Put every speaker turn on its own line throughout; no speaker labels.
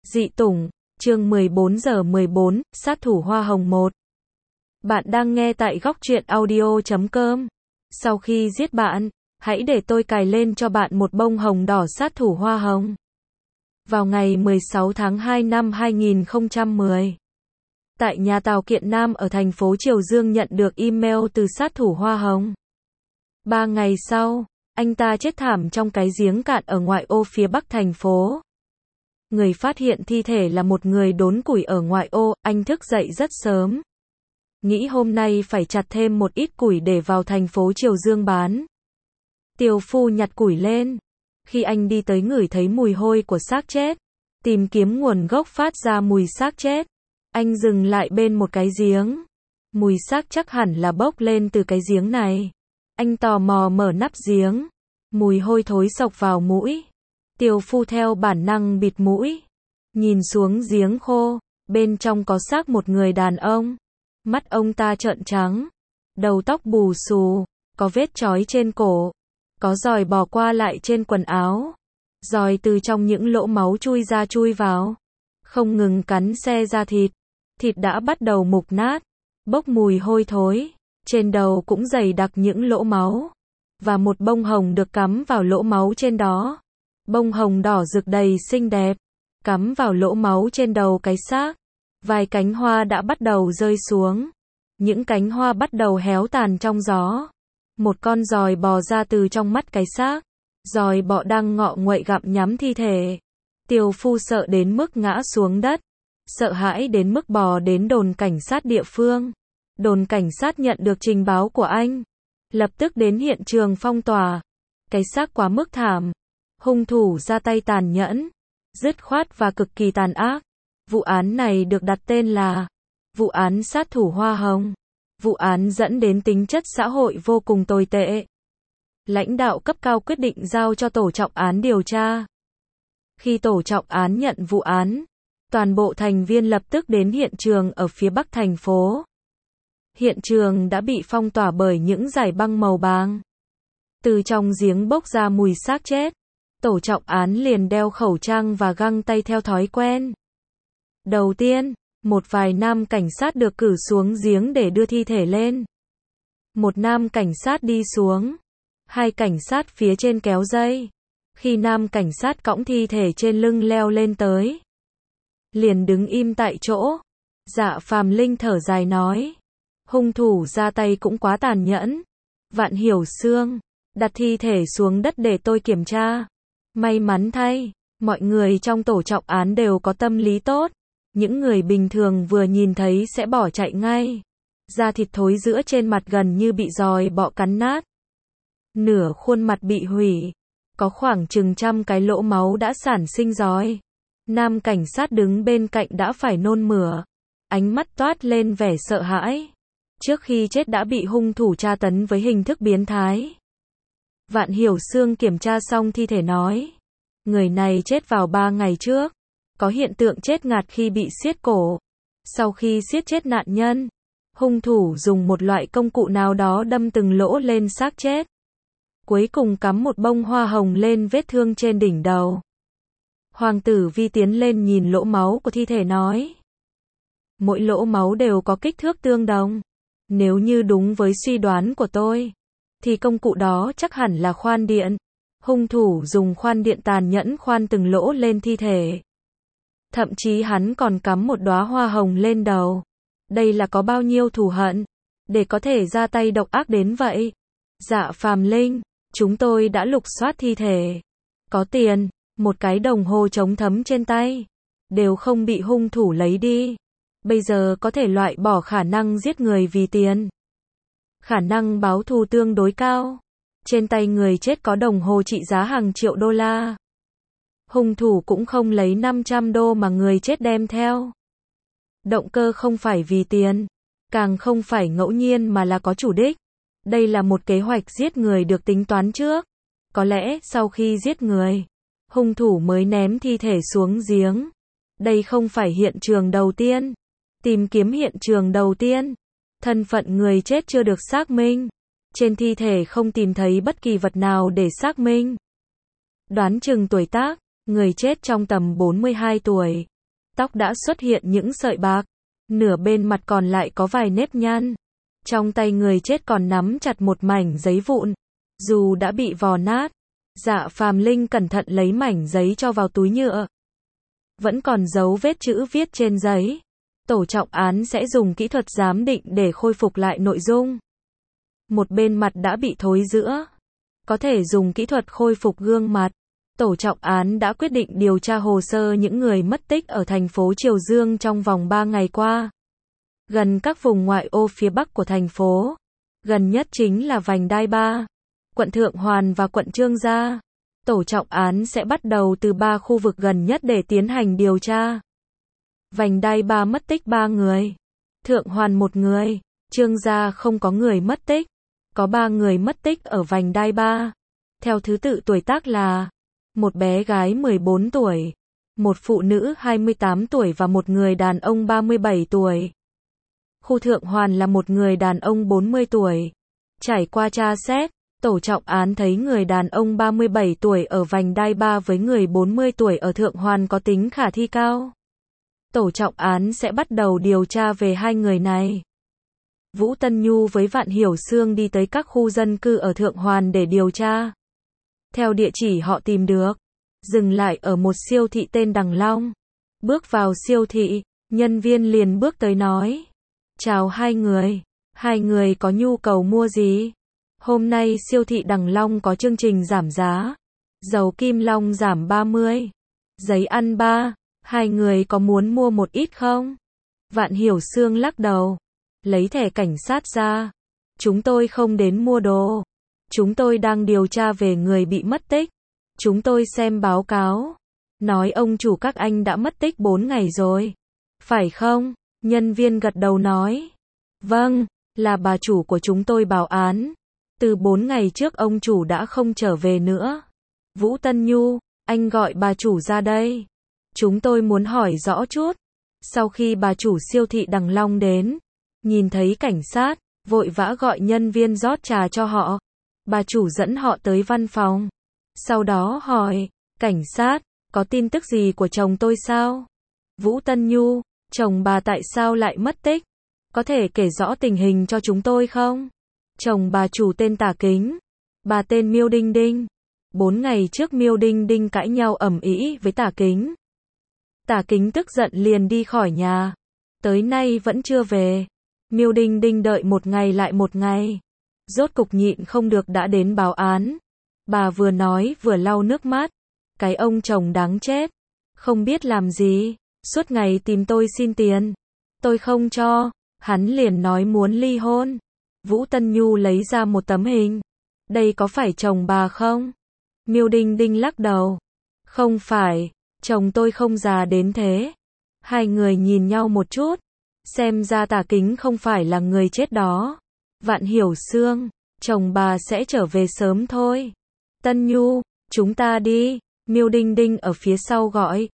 Dị Tủng, chương 14 giờ 14, sát thủ hoa hồng 1. Bạn đang nghe tại góc truyện audio.com. Sau khi giết bạn, hãy để tôi cài lên cho bạn một bông hồng đỏ sát thủ hoa hồng. Vào ngày 16 tháng 2 năm 2010, tại nhà Tào Kiện Nam ở thành phố Triều Dương nhận được email từ sát thủ hoa hồng. 3 ngày sau, anh ta chết thảm trong cái giếng cạn ở ngoại ô phía bắc thành phố. Người phát hiện thi thể là một người đốn củi ở ngoại ô. Anh thức dậy rất sớm, nghĩ hôm nay phải chặt thêm một ít củi để vào thành phố Triều Dương bán. Tiều phu nhặt củi lên. Khi anh đi tới ngửi thấy mùi hôi của xác chết, tìm kiếm nguồn gốc phát ra mùi xác chết, anh dừng lại bên một cái giếng. Mùi xác chắc hẳn là bốc lên từ cái giếng này. Anh tò mò mở nắp giếng. Mùi hôi thối xộc vào mũi. Tiều phu theo bản năng bịt mũi, nhìn xuống giếng khô, bên trong có xác một người đàn ông. Mắt ông ta trợn trắng, đầu tóc bù xù, có vết trói trên cổ, có giòi bò qua lại trên quần áo. Giòi từ trong những lỗ máu chui ra chui vào, không ngừng cắn xé da thịt. Thịt đã bắt đầu mục nát, bốc mùi hôi thối, trên đầu cũng dày đặc những lỗ máu, và một bông hồng được cắm vào lỗ máu trên đó. Bông hồng đỏ rực đầy xinh đẹp, cắm vào lỗ máu trên đầu cái xác. Vài cánh hoa đã bắt đầu rơi xuống. Những cánh hoa bắt đầu héo tàn trong gió. Một con giòi bò ra từ trong mắt cái xác. Giòi bọ đang ngọ nguậy gặm nhắm thi thể. Tiều phu sợ đến mức ngã xuống đất, sợ hãi đến mức bò đến đồn cảnh sát địa phương. Đồn cảnh sát nhận được trình báo của anh, lập tức đến hiện trường phong tỏa. Cái xác quá mức thảm. Hung thủ ra tay tàn nhẫn, dứt khoát và cực kỳ tàn ác. Vụ án này được đặt tên là vụ án sát thủ hoa hồng. Vụ án dẫn đến tính chất xã hội vô cùng tồi tệ. Lãnh đạo cấp cao quyết định giao cho tổ trọng án điều tra. Khi tổ trọng án nhận vụ án, toàn bộ thành viên lập tức đến hiện trường ở phía bắc thành phố. Hiện trường đã bị phong tỏa bởi những dải băng màu vàng. Từ trong giếng bốc ra mùi xác chết. Tổ trọng án liền đeo khẩu trang và găng tay theo thói quen. Đầu tiên, một vài nam cảnh sát được cử xuống giếng để đưa thi thể lên. Một nam cảnh sát đi xuống. Hai cảnh sát phía trên kéo dây. Khi nam cảnh sát cõng thi thể trên lưng leo lên tới, liền đứng im tại chỗ. Dạ Phàm Linh thở dài nói. Hung thủ ra tay cũng quá tàn nhẫn. Vạn Hiểu Xương, đặt thi thể xuống đất để tôi kiểm tra. May mắn thay, mọi người trong tổ trọng án đều có tâm lý tốt. Những người bình thường vừa nhìn thấy sẽ bỏ chạy ngay. Da thịt thối rữa trên mặt gần như bị giòi bọ cắn nát. Nửa khuôn mặt bị hủy. Có khoảng chừng 100 cái lỗ máu đã sản sinh giòi. Nam cảnh sát đứng bên cạnh đã phải nôn mửa. Ánh mắt toát lên vẻ sợ hãi. Trước khi chết đã bị hung thủ tra tấn với hình thức biến thái. Vạn Hiểu Xương kiểm tra xong thi thể nói. Người này chết vào 3 ngày trước. Có hiện tượng chết ngạt khi bị siết cổ. Sau khi siết chết nạn nhân, hung thủ dùng một loại công cụ nào đó đâm từng lỗ lên xác chết. Cuối cùng cắm một bông hoa hồng lên vết thương trên đỉnh đầu. Hoàng tử Vi tiến lên nhìn lỗ máu của thi thể nói. Mỗi lỗ máu đều có kích thước tương đồng. Nếu như đúng với suy đoán của tôi, thì công cụ đó chắc hẳn là khoan điện. Hung thủ dùng khoan điện tàn nhẫn khoan từng lỗ lên thi thể. Thậm chí hắn còn cắm một đóa hoa hồng lên đầu. Đây là có bao nhiêu thù hận, để có thể ra tay độc ác đến vậy. Dạ Phàm Linh, chúng tôi đã lục soát thi thể. Có tiền, một cái đồng hồ chống thấm trên tay, đều không bị hung thủ lấy đi. Bây giờ có thể loại bỏ khả năng giết người vì tiền. Khả năng báo thù tương đối cao. Trên tay người chết có đồng hồ trị giá hàng triệu đô la. Hung thủ cũng không lấy 500 đô mà người chết đem theo. Động cơ không phải vì tiền, càng không phải ngẫu nhiên mà là có chủ đích. Đây là một kế hoạch giết người được tính toán trước. Có lẽ sau khi giết người, hung thủ mới ném thi thể xuống giếng. Đây không phải hiện trường đầu tiên. Tìm kiếm hiện trường đầu tiên. Thân phận người chết chưa được xác minh. Trên thi thể không tìm thấy bất kỳ vật nào để xác minh. Đoán chừng tuổi tác, người chết trong tầm 42 tuổi. Tóc đã xuất hiện những sợi bạc, nửa bên mặt còn lại có vài nếp nhăn. Trong tay người chết còn nắm chặt một mảnh giấy vụn, dù đã bị vò nát. Dạ Phàm Linh cẩn thận lấy mảnh giấy cho vào túi nhựa. Vẫn còn dấu vết chữ viết trên giấy. Tổ trọng án sẽ dùng kỹ thuật giám định để khôi phục lại nội dung. Một bên mặt đã bị thối rữa, có thể dùng kỹ thuật khôi phục gương mặt. Tổ trọng án đã quyết định điều tra hồ sơ những người mất tích ở thành phố Triều Dương trong vòng 3 ngày qua. Gần các vùng ngoại ô phía bắc của thành phố. Gần nhất chính là vành đai 3, quận Thượng Hoàn và quận Chương Gia. Tổ trọng án sẽ bắt đầu từ 3 khu vực gần nhất để tiến hành điều tra. Vành đai 3 mất tích 3 người. Thượng Hoàn 1 người. Chương Gia không có người mất tích. Có 3 người mất tích ở vành đai 3. Theo thứ tự tuổi tác là một bé gái 14 tuổi, một phụ nữ 28 tuổi và một người đàn ông 37 tuổi. Khu Thượng Hoàn là một người đàn ông 40 tuổi. Trải qua tra xét, tổ trọng án thấy người đàn ông 37 tuổi ở vành đai 3 với người 40 tuổi ở Thượng Hoàn có tính khả thi cao. Tổ trọng án sẽ bắt đầu điều tra về 2 người này. Vũ Tân Nhu với Vạn Hiểu Xương đi tới các khu dân cư ở Thượng Hoàn để điều tra. Theo địa chỉ họ tìm được, dừng lại ở một siêu thị tên Đằng Long. Bước vào siêu thị, nhân viên liền bước tới nói: "Chào hai người có nhu cầu mua gì? Hôm nay siêu thị Đằng Long có chương trình giảm giá. Dầu Kim Long giảm 30, giấy ăn 3, hai người có muốn mua một ít không?" Vạn Hiểu Xương lắc đầu, lấy thẻ cảnh sát ra. "Chúng tôi không đến mua đồ. Chúng tôi đang điều tra về người bị mất tích. Chúng tôi xem báo cáo. Nói ông chủ các anh đã mất tích 4 ngày rồi. Phải không?" Nhân viên gật đầu nói: "Vâng, là bà chủ của chúng tôi báo án. Từ 4 ngày trước ông chủ đã không trở về nữa." Vũ Tân Nhu: "Anh gọi bà chủ ra đây. Chúng tôi muốn hỏi rõ chút." Sau khi bà chủ siêu thị Đằng Long đến, nhìn thấy cảnh sát, vội vã gọi nhân viên rót trà cho họ. Bà chủ dẫn họ tới văn phòng. Sau đó hỏi: "Cảnh sát, có tin tức gì của chồng tôi sao?" Vũ Tân Nhu: "Chồng bà tại sao lại mất tích? Có thể kể rõ tình hình cho chúng tôi không?" Chồng bà chủ tên Tả Kính, bà tên Miêu Đinh Đinh. 4 ngày trước Miêu Đinh Đinh cãi nhau ầm ĩ với Tả Kính. Tả Kính tức giận liền đi khỏi nhà. Tới nay vẫn chưa về. Miêu Đinh Đinh đợi một ngày lại một ngày. Rốt cục nhịn không được đã đến báo án. Bà vừa nói vừa lau nước mắt. "Cái ông chồng đáng chết. Không biết làm gì. Suốt ngày tìm tôi xin tiền. Tôi không cho. Hắn liền nói muốn ly hôn." Vũ Tân Nhu lấy ra một tấm hình. "Đây có phải chồng bà không?" Miêu Đinh Đinh lắc đầu. "Không phải. Chồng tôi không già đến thế." Hai người nhìn nhau một chút. Xem ra Tả Kính không phải là người chết đó. Vạn Hiểu Xương: "Chồng bà sẽ trở về sớm thôi." "Tân Nhu, chúng ta đi." Miêu Đinh Đinh ở phía sau gọi.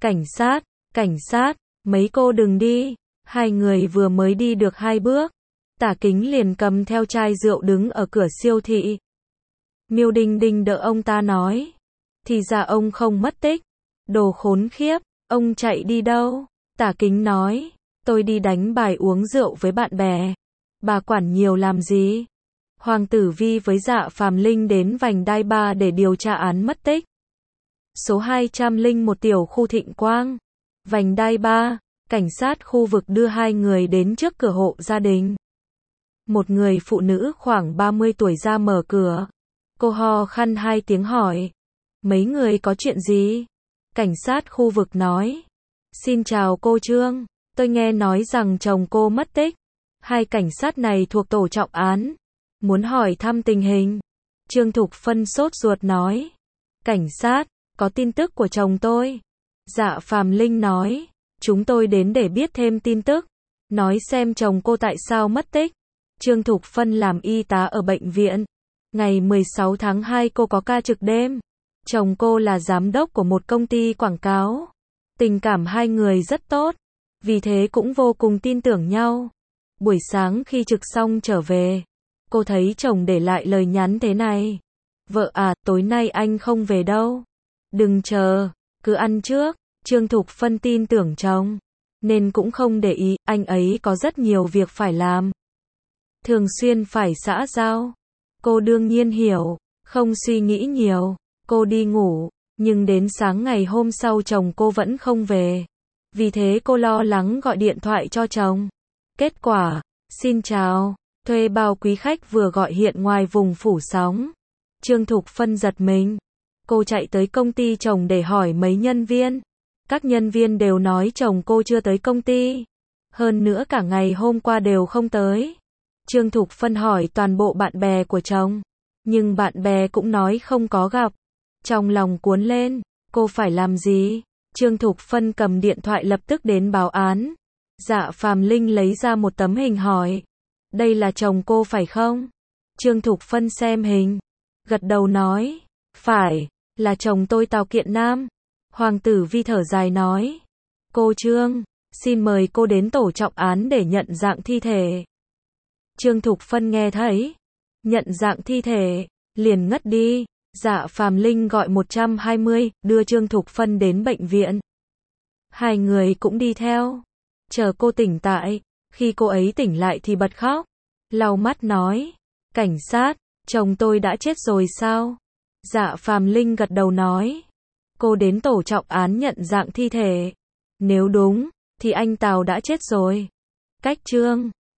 Cảnh sát, mấy cô đừng đi." Hai người vừa mới đi được 2 bước, Tả Kính liền cầm theo chai rượu đứng ở cửa siêu thị. Miêu Đinh Đinh đỡ ông ta nói: "Thì ra ông không mất tích. Đồ khốn khiếp, ông chạy đi đâu?" Tả Kính nói: "Tôi đi đánh bài uống rượu với bạn bè. Bà quản nhiều làm gì?" Hoàng Tử Vi với Dạ Phàm Linh đến vành đai 3 để điều tra án mất tích. Số 201 tiểu khu Thịnh Quang, vành đai 3, cảnh sát khu vực đưa 2 người đến trước cửa hộ gia đình. Một người phụ nữ khoảng 30 tuổi ra mở cửa. Cô ho khan 2 tiếng hỏi: "Mấy người có chuyện gì?" Cảnh sát khu vực nói: "Xin chào cô Trương, tôi nghe nói rằng chồng cô mất tích." Hai cảnh sát này thuộc tổ trọng án, muốn hỏi thăm tình hình. Trương Thục Phân sốt ruột nói: "Cảnh sát, có tin tức của chồng tôi." Dạ Phàm Linh nói: "Chúng tôi đến để biết thêm tin tức, nói xem chồng cô tại sao mất tích." Trương Thục Phân làm y tá ở bệnh viện. Ngày 16 tháng 2 cô có ca trực đêm. Chồng cô là giám đốc của một công ty quảng cáo. Tình cảm hai người rất tốt, vì thế cũng vô cùng tin tưởng nhau. Buổi sáng khi trực xong trở về, cô thấy chồng để lại lời nhắn thế này: "Vợ à, tối nay anh không về đâu. Đừng chờ, cứ ăn trước." Trương Thục Phân tin tưởng chồng, nên cũng không để ý, anh ấy có rất nhiều việc phải làm. Thường xuyên phải xã giao. Cô đương nhiên hiểu, không suy nghĩ nhiều, cô đi ngủ, nhưng đến sáng ngày hôm sau chồng cô vẫn không về. Vì thế cô lo lắng gọi điện thoại cho chồng. Kết quả, xin chào, thuê bao quý khách vừa gọi hiện ngoài vùng phủ sóng. Trương Thục Phân giật mình. Cô chạy tới công ty chồng để hỏi mấy nhân viên. Các nhân viên đều nói chồng cô chưa tới công ty. Hơn nữa cả ngày hôm qua đều không tới. Trương Thục Phân hỏi toàn bộ bạn bè của chồng. Nhưng bạn bè cũng nói không có gặp. Trong lòng cuốn lên, cô phải làm gì? Trương Thục Phân cầm điện thoại lập tức đến báo án. Dạ Phàm Linh lấy ra một tấm hình hỏi. Đây là chồng cô phải không? Trương Thục Phân xem hình. Gật đầu nói. Phải, là chồng tôi Tào Kiện Nam. Hoàng tử Vi thở dài nói. Cô Trương, xin mời cô đến tổ trọng án để nhận dạng thi thể. Trương Thục Phân nghe thấy. Nhận dạng thi thể, liền ngất đi. Dạ Phàm Linh gọi 120, đưa Trương Thục Phân đến bệnh viện. Hai người cũng đi theo. Chờ cô tỉnh tại, khi cô ấy tỉnh lại thì bật khóc. Lau mắt nói, cảnh sát, chồng tôi đã chết rồi sao? Dạ Phàm Linh gật đầu nói, cô đến tổ trọng án nhận dạng thi thể. Nếu đúng, thì anh Tào đã chết rồi. Cách Trương